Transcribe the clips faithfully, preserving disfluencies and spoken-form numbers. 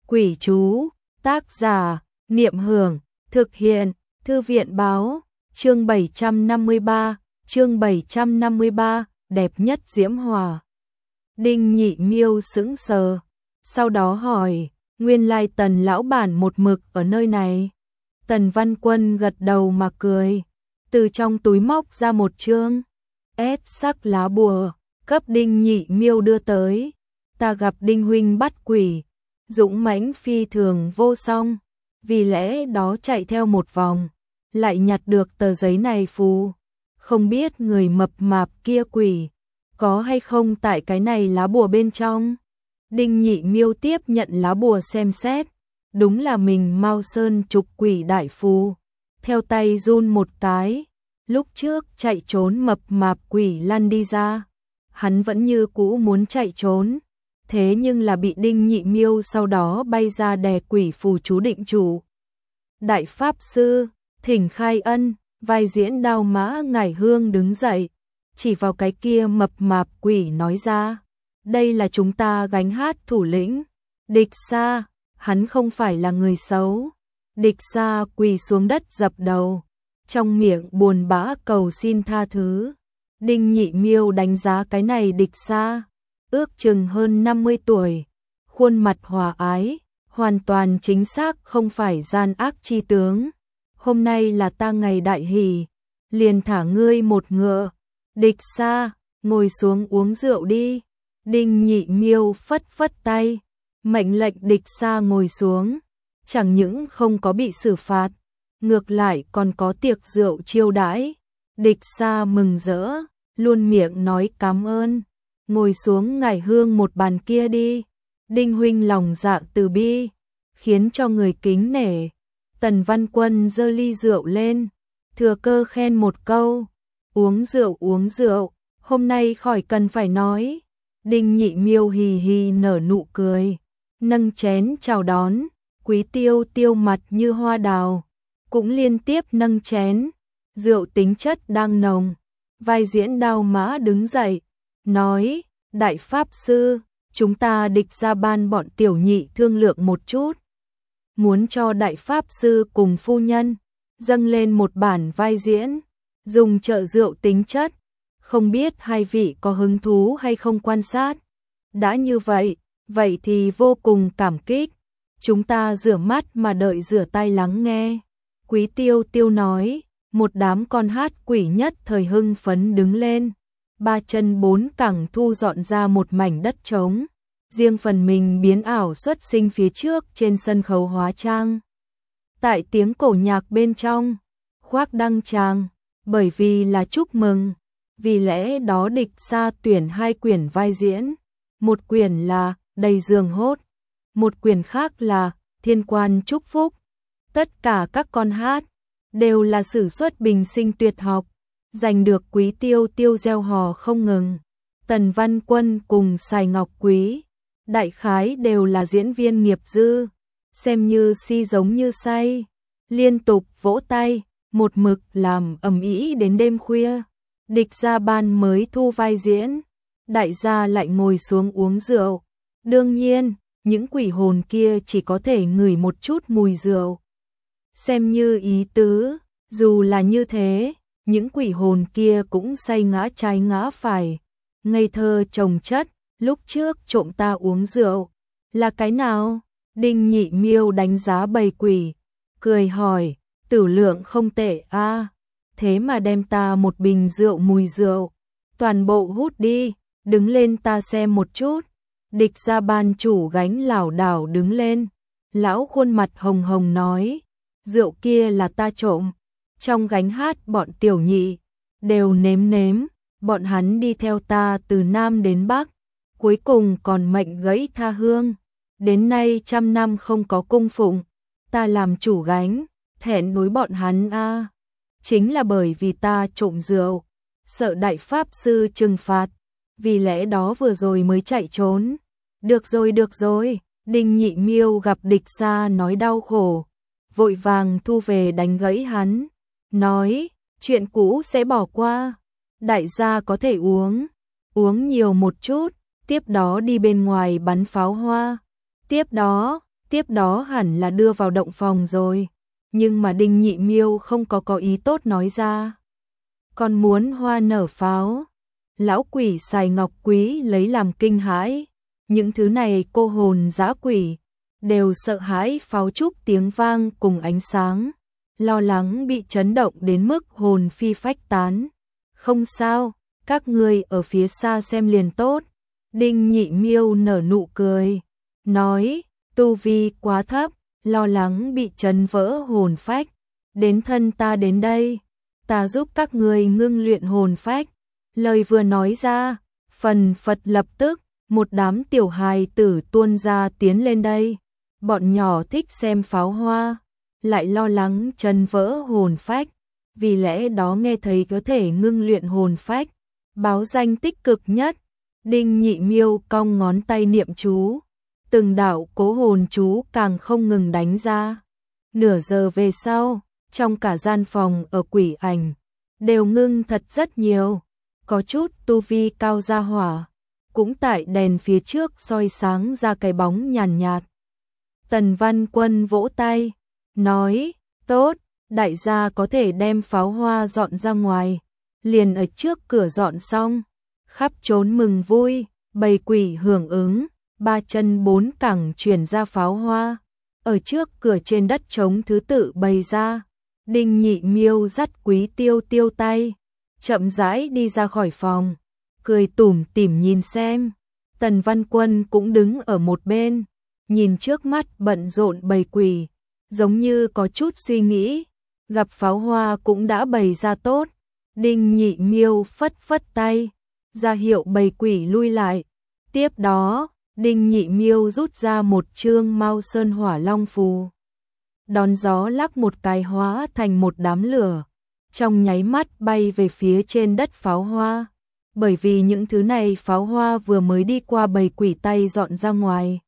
Quỷ chú, tác giả, Niệm Hưởng, thực hiện, Thư viện báo, chương bảy trăm năm mươi ba, chương bảy trăm năm mươi ba, đẹp nhất diễm hòa. Đinh Nhị Miêu sững sờ, sau đó hỏi, nguyên lai Tần lão bản một mực ở nơi này. Tần Văn Quân gật đầu mà cười, từ trong túi móc ra một chương ép sắc lá bùa, cấp Đinh Nhị Miêu đưa tới. Ta gặp Đinh huynh bắt quỷ, dũng mãnh phi thường vô song, vì lẽ đó chạy theo một vòng, lại nhặt được tờ giấy này phù. Không biết người mập mạp kia quỷ có hay không tại cái này lá bùa bên trong. Đinh Nhị Miêu tiếp nhận lá bùa xem xét, đúng là mình Mao Sơn trục quỷ đại phù. Theo tay run một cái, lúc trước chạy trốn mập mạp quỷ lăn đi ra. Hắn vẫn như cũ muốn chạy trốn, thế nhưng là bị Đinh Nhị Miêu sau đó bay ra đè quỷ phù chú định chủ. Đại Pháp Sư, thỉnh khai ân. Vai diễn Đao Mã Ngải Hương đứng dậy, chỉ vào cái kia mập mạp quỷ nói ra, đây là chúng ta gánh hát thủ lĩnh, Địch Sa, hắn không phải là người xấu. Địch Sa quỳ xuống đất dập đầu, trong miệng buồn bã cầu xin tha thứ. Đinh Nhị Miêu đánh giá cái này Địch Sa, ước chừng hơn năm mươi tuổi, khuôn mặt hòa ái, hoàn toàn chính xác không phải gian ác chi tướng. Hôm nay là ta ngày đại hỷ, liền thả ngươi một ngựa. Địch Sa, ngồi xuống uống rượu đi. Đinh Nhị Miêu phất phất tay, mệnh lệnh Địch Sa ngồi xuống. Chẳng những không có bị xử phạt, ngược lại còn có tiệc rượu chiêu đãi. Địch Sa mừng rỡ, luôn miệng nói cảm ơn. Ngồi xuống Ngải Hương một bàn kia đi. Đinh huynh lòng dạ từ bi, khiến cho người kính nể. Tần Văn Quân giơ ly rượu lên, thừa cơ khen một câu, uống rượu uống rượu, hôm nay khỏi cần phải nói. Đinh Nhị Miêu hì hì nở nụ cười, nâng chén chào đón. Quý Tiêu Tiêu mặt như hoa đào, cũng liên tiếp nâng chén, rượu tính chất đang nồng. Vai diễn Đao Mã đứng dậy, nói, Đại Pháp Sư, chúng ta Địch ra ban bọn tiểu nhị thương lượng một chút. Muốn cho Đại Pháp Sư cùng phu nhân dâng lên một bản vai diễn, dùng trợ rượu tính chất, không biết hai vị có hứng thú hay không quan sát. Đã như vậy, vậy thì vô cùng cảm kích, chúng ta rửa mắt mà đợi rửa tay lắng nghe. Quý Tiêu Tiêu nói, một đám con hát quỷ nhất thời hưng phấn đứng lên, ba chân bốn cẳng thu dọn ra một mảnh đất trống. Riêng phần mình biến ảo xuất sinh phía trước trên sân khấu hóa trang. Tại tiếng cổ nhạc bên trong, khoác đăng tràng, bởi vì là chúc mừng, vì lẽ đó Địch Sa tuyển hai quyển vai diễn. Một quyển là Đầy Giường Hốt, một quyển khác là Thiên Quan Chúc Phúc. Tất cả các con hát đều là sử xuất bình sinh tuyệt học, giành được Quý Tiêu Tiêu gieo hò không ngừng. Tần Văn Quân cùng Sài Ngọc Quý đại khái đều là diễn viên nghiệp dư, xem như si giống như say, liên tục vỗ tay, một mực làm ầm ĩ đến đêm khuya. Địch ra ban mới thu vai diễn, đại gia lại ngồi xuống uống rượu. Đương nhiên, những quỷ hồn kia chỉ có thể ngửi một chút mùi rượu, xem như ý tứ. Dù là như thế, những quỷ hồn kia cũng say ngã trái ngã phải, ngây thơ chồng chất. Lúc trước trộm ta uống rượu, là cái nào? Đinh Nhị Miêu đánh giá bầy quỷ, cười hỏi, tử lượng không tệ a, thế mà đem ta một bình rượu mùi rượu, toàn bộ hút đi, đứng lên ta xem một chút. Địch ra ban chủ gánh lảo đảo đứng lên, lão khuôn mặt hồng hồng nói, rượu kia là ta trộm, trong gánh hát bọn tiểu nhị, đều nếm nếm, bọn hắn đi theo ta từ Nam đến Bắc. Cuối cùng còn mệnh gãy tha hương, đến nay trăm năm không có cung phụng, ta làm chủ gánh, thẹn đối bọn hắn a. À. Chính là bởi vì ta trộm rượu, sợ Đại Pháp Sư trừng phạt, vì lẽ đó vừa rồi mới chạy trốn. Được rồi được rồi, Đinh Nhị Miêu gặp Địch Sa nói đau khổ, vội vàng thu về đánh gãy hắn, nói, chuyện cũ sẽ bỏ qua, đại gia có thể uống, uống nhiều một chút. Tiếp đó đi bên ngoài bắn pháo hoa. Tiếp đó, tiếp đó hẳn là đưa vào động phòng rồi, nhưng mà Đinh Nhị Miêu không có có ý tốt nói ra. Còn muốn hoa nở pháo. Lão quỷ xài ngọc quý lấy làm kinh hãi, những thứ này cô hồn dã quỷ đều sợ hãi pháo trúc tiếng vang cùng ánh sáng, lo lắng bị chấn động đến mức hồn phi phách tán. Không sao, các ngươi ở phía xa xem liền tốt. Đinh Nhị Miêu nở nụ cười, nói, tu vi quá thấp, lo lắng bị chấn vỡ hồn phách, đến thân ta đến đây, ta giúp các ngươi ngưng luyện hồn phách. Lời vừa nói ra, phần phật lập tức, một đám tiểu hài tử tuôn ra tiến lên đây. Bọn nhỏ thích xem pháo hoa, lại lo lắng chấn vỡ hồn phách, vì lẽ đó nghe thấy có thể ngưng luyện hồn phách, báo danh tích cực nhất. Đinh Nhị Miêu cong ngón tay niệm chú, từng đạo cố hồn chú càng không ngừng đánh ra. Nửa giờ về sau, trong cả gian phòng ở Quỷ Ảnh đều ngưng thật rất nhiều, có chút tu vi cao gia hỏa, cũng tại đèn phía trước soi sáng ra cái bóng nhàn nhạt, nhạt. Tần Văn Quân vỗ tay, nói, tốt, đại gia có thể đem pháo hoa dọn ra ngoài, liền ở trước cửa dọn xong, khắp trốn mừng vui, bầy quỷ hưởng ứng, ba chân bốn cẳng chuyển ra pháo hoa, ở trước cửa trên đất trống thứ tự bày ra. Đinh Nhị Miêu dắt Quý Tiêu Tiêu tay, chậm rãi đi ra khỏi phòng, cười tủm tỉm nhìn xem. Tần Văn Quân cũng đứng ở một bên, nhìn trước mắt bận rộn bầy quỷ, giống như có chút suy nghĩ, gặp pháo hoa cũng đã bày ra tốt. Đinh Nhị Miêu phất phất tay, ra hiệu bầy quỷ lui lại. Tiếp đó, Đinh Nhị Miêu rút ra một chương Mao Sơn Hỏa Long phù, đón gió lắc một cái hóa thành một đám lửa, trong nháy mắt bay về phía trên đất pháo hoa. Bởi vì những thứ này pháo hoa vừa mới đi qua bầy quỷ tay dọn ra ngoài,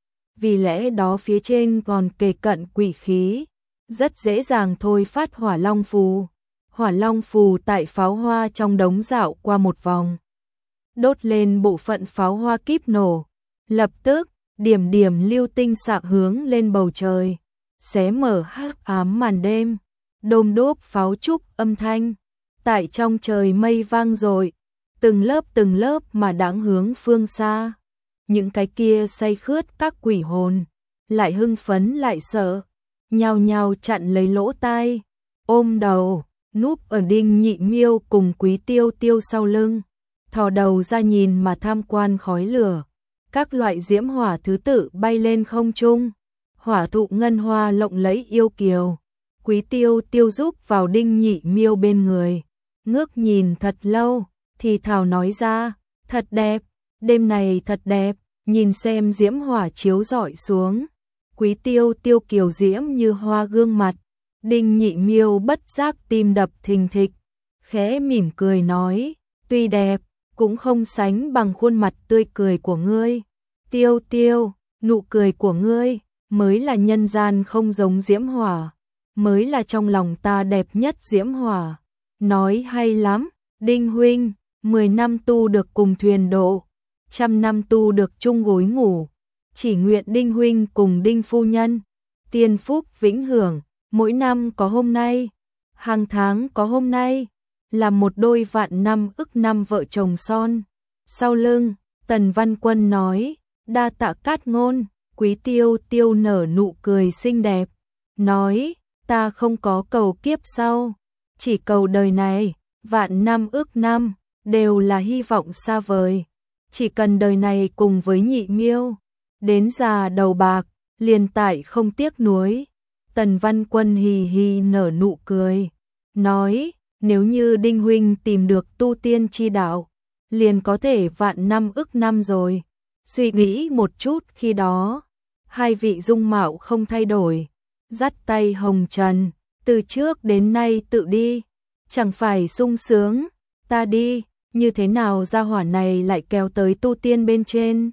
vì lẽ đó phía trên còn kề cận quỷ khí, rất dễ dàng thôi phát Hỏa Long phù. Hỏa Long phù tại pháo hoa trong đống dạo qua một vòng, đốt lên bộ phận pháo hoa kíp nổ, lập tức điểm điểm lưu tinh xạ hướng lên bầu trời, xé mở hắc ám màn đêm. Đôm đốp pháo trúc âm thanh tại trong trời mây vang dội, từng lớp từng lớp mà đáng hướng phương xa. Những cái kia say khướt các quỷ hồn lại hưng phấn lại sợ, nhao nhao chặn lấy lỗ tai, ôm đầu, núp ở Đinh Nhị Miêu cùng Quý Tiêu Tiêu sau lưng, thò đầu ra nhìn mà tham quan khói lửa. Các loại diễm hỏa thứ tự bay lên không trung, hỏa thụ ngân hoa lộng lẫy yêu kiều. Quý Tiêu Tiêu giúp vào Đinh Nhị Miêu bên người, ngước nhìn thật lâu, thì thào nói ra, thật đẹp, đêm này thật đẹp, nhìn xem diễm hỏa chiếu rọi xuống. Quý Tiêu Tiêu kiều diễm như hoa gương mặt, Đinh Nhị Miêu bất giác tim đập thình thịch, khẽ mỉm cười nói, tuy đẹp, cũng không sánh bằng khuôn mặt tươi cười của ngươi. Tiêu Tiêu, nụ cười của ngươi mới là nhân gian không giống diễm hỏa, mới là trong lòng ta đẹp nhất diễm hỏa. Nói hay lắm, Đinh huynh, mười năm tu được cùng thuyền độ, trăm năm tu được chung gối ngủ, chỉ nguyện Đinh huynh cùng Đinh phu nhân tiên phúc vĩnh hưởng, mỗi năm có hôm nay, hàng tháng có hôm nay, là một đôi vạn năm ức năm vợ chồng son. Sau lưng, Tần Văn Quân nói, đa tạ Cát Ngôn. Quý Tiêu Tiêu nở nụ cười xinh đẹp, nói, ta không có cầu kiếp sau, chỉ cầu đời này, vạn năm ức năm, đều là hy vọng xa vời. Chỉ cần đời này cùng với Nhị Miêu, đến già đầu bạc, liền tại không tiếc nuối. Tần Văn Quân hì hì nở nụ cười, nói, nếu như Đinh huynh tìm được tu tiên chi đạo, liền có thể vạn năm ức năm rồi. Suy nghĩ một chút khi đó, hai vị dung mạo không thay đổi, dắt tay hồng trần, từ trước đến nay tự đi, chẳng phải sung sướng, ta đi, như thế nào gia hỏa này lại kéo tới tu tiên bên trên.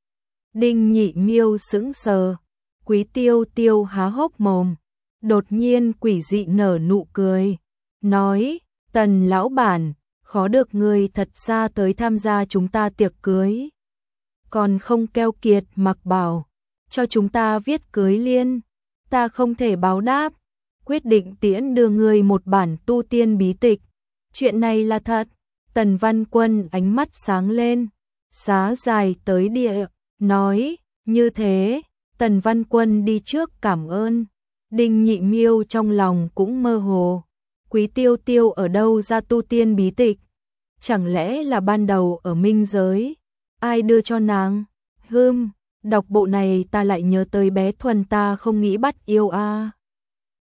Đinh Nhị Miêu sững sờ, Quý Tiêu Tiêu há hốc mồm, đột nhiên quỷ dị nở nụ cười, nói, Tần lão bản, khó được người thật xa tới tham gia chúng ta tiệc cưới, còn không keo kiệt mặc bảo, cho chúng ta viết cưới liên. Ta không thể báo đáp, quyết định tiễn đưa người một bản tu tiên bí tịch. Chuyện này là thật. Tần Văn Quân ánh mắt sáng lên, xá dài tới địa, nói, như thế, Tần Văn Quân đi trước cảm ơn. Đinh Nhị Miêu trong lòng cũng mơ hồ, Quý Tiêu Tiêu ở đâu ra tu tiên bí tịch? Chẳng lẽ là ban đầu ở minh giới? Ai đưa cho nàng? Hừm, đọc bộ này ta lại nhớ tới bé Thuần ta không nghĩ bắt yêu a. À.